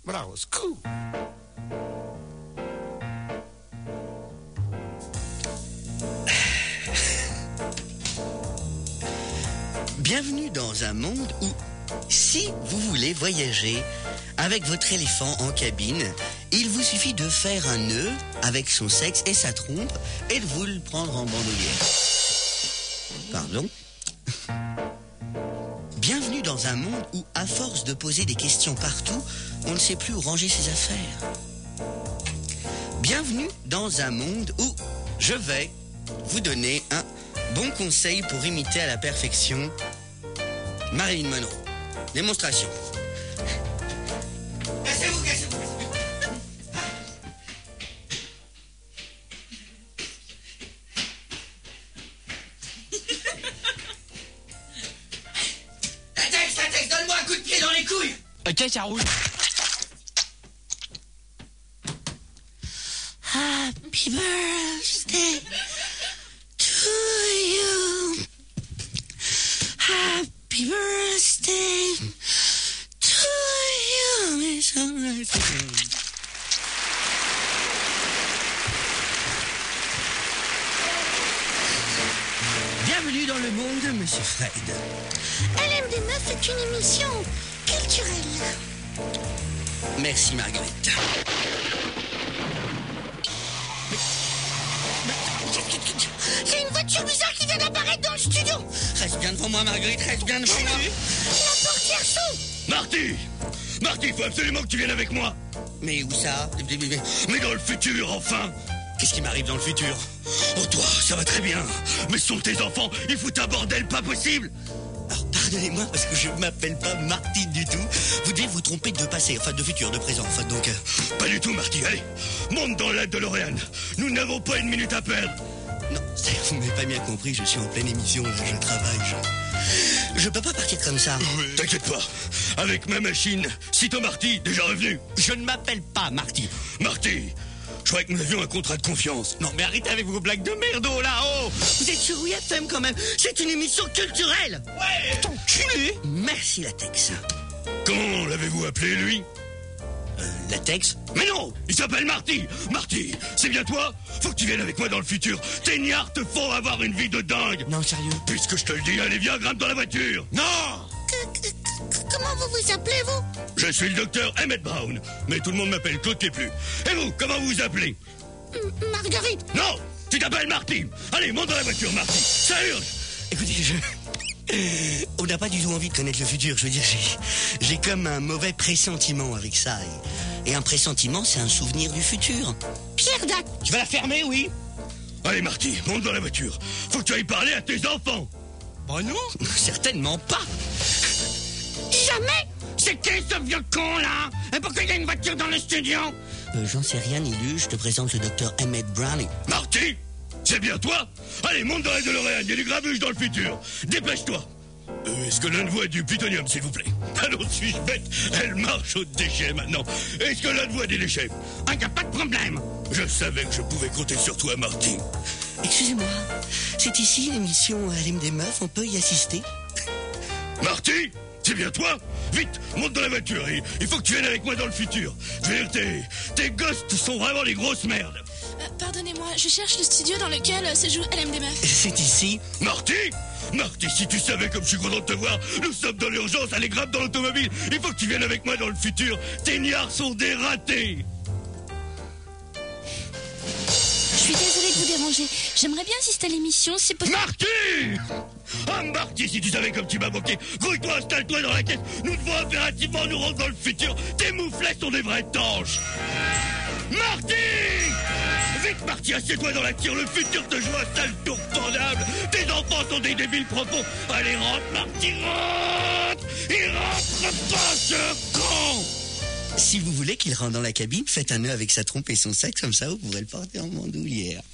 but I was cool. Bienvenue dans un monde où, si vous voulez voyager avec votre éléphant en cabine, il vous suffit de faire un nœud avec son sexe et sa trompe et de vous le prendre en bandoulière. Pardon. Bienvenue dans un monde où, à force de poser des questions partout, on ne sait plus où ranger ses affaires. Bienvenue dans un monde où je vais vous donner un bon conseil pour imiter à la perfection Marilyn Monroe. Démonstration. Cassez-vous. La texte, donne-moi un coup de pied dans les couilles. Ok, ça roule. Happy birthday to you. Happy birthday to you. Bienvenue dans le monde de Monsieur Fred. LMD Meuf est une émission culturelle. Merci Marguerite. C'est une voiture bizarre qui vient d'apparaître dans le studio. Reste bien devant moi Marguerite, reste bien devant moi. La portière s'ouvre. Marty, il faut absolument que tu viennes avec moi. Mais où ça? Mais dans le futur, enfin. Qu'est-ce qui m'arrive dans le futur? Oh toi, ça va très bien. Mais ce sont tes enfants, ils foutent un bordel pas possible. Alors pardonnez-moi parce que je m'appelle pas Marty du tout. Vous devez vous tromper de passé, enfin de futur, de présent, enfin donc... Pas du tout Marty, allez, monte dans la DeLorean. Nous n'avons pas une minute à perdre. Non, vous m'avez pas bien compris, je suis en pleine émission, là, je travaille, je peux pas partir comme ça. Oui. T'inquiète pas, avec ma machine, sitôt Marty, déjà revenu. Je ne m'appelle pas Marty. Marty, je croyais que nous avions un contrat de confiance. Non mais arrêtez avec vos blagues de merdo là-haut. Vous êtes sur WFM quand même, c'est une émission culturelle. Ouais. T'enculé. Merci Latex. Comment l'avez-vous appelé lui? Latex? Mais non, il s'appelle Marty. Marty, c'est bien toi? Faut que tu viennes avec moi dans le futur. Tes niards te font avoir une vie de dingue. Non, sérieux? Puisque je te le dis, allez viens, grimpe dans la voiture. Non. Comment vous vous appelez, vous? Je suis le docteur Emmett Brown, mais tout le monde m'appelle Claude Képlu. Et vous, comment vous vous appelez? Marguerite. Non, tu t'appelles Marty. Allez, monte dans la voiture, Marty. Ça urge. Écoutez, on n'a pas du tout envie de connaître le futur, je veux dire, j'ai comme un mauvais pressentiment avec ça. Et un pressentiment, c'est un souvenir du futur. Pierre Dac. Tu vas la fermer, oui? Allez, Marty, monte dans la voiture. Faut que tu ailles parler à tes enfants. Bah non, certainement pas. Jamais. C'est qui ce vieux con, là? Et pourquoi il y a une voiture dans le studio? J'en sais rien, Nilu, je te présente le docteur Emmett Brown. Marty, c'est bien toi? Allez, monte dans la DeLorean, il y a du grabuge dans le futur. Dépêche-toi. Est-ce que l'un de vous a du plutonium, s'il vous plaît? Alors, suis-je bête? Elle marche aux déchets, maintenant. Est-ce que l'un de vous a des déchets? Ah, y a pas de problème. Je savais que je pouvais compter sur toi, Marty. Excusez-moi, c'est ici l'émission LMD Meuf, on peut y assister? Marty, c'est bien toi? Vite, monte dans la voiture, il faut que tu viennes avec moi dans le futur. Je veux dire, tes gosses sont vraiment des grosses merdes. Pardonnez-moi, je cherche le studio dans lequel se joue LMD Meuf. C'est ici. Marty, si tu savais comme je suis content de te voir, nous sommes dans l'urgence, allez, grimpe dans l'automobile. Il faut que tu viennes avec moi dans le futur. Tes niards sont des ratés. Je suis désolée de vous déranger. J'aimerais bien assister à l'émission, si possible. Marty! Ah, Marty, si tu savais comme tu m'as manqué. Grouille-toi, installe-toi dans la caisse. Nous devons impérativement nous rendre dans le futur. Tes mouflets sont des vrais tanches. Marty! Vite, Marty, assieds-toi dans la tire. Le futur te joue un sale tour pendable. Tes enfants sont des débiles profonds. Allez, rentre, Marty, rentre! Il rentre pas, ce con! Si vous voulez qu'il rentre dans la cabine, faites un nœud avec sa trompe et son sexe, comme ça vous pourrez le porter en bandoulière.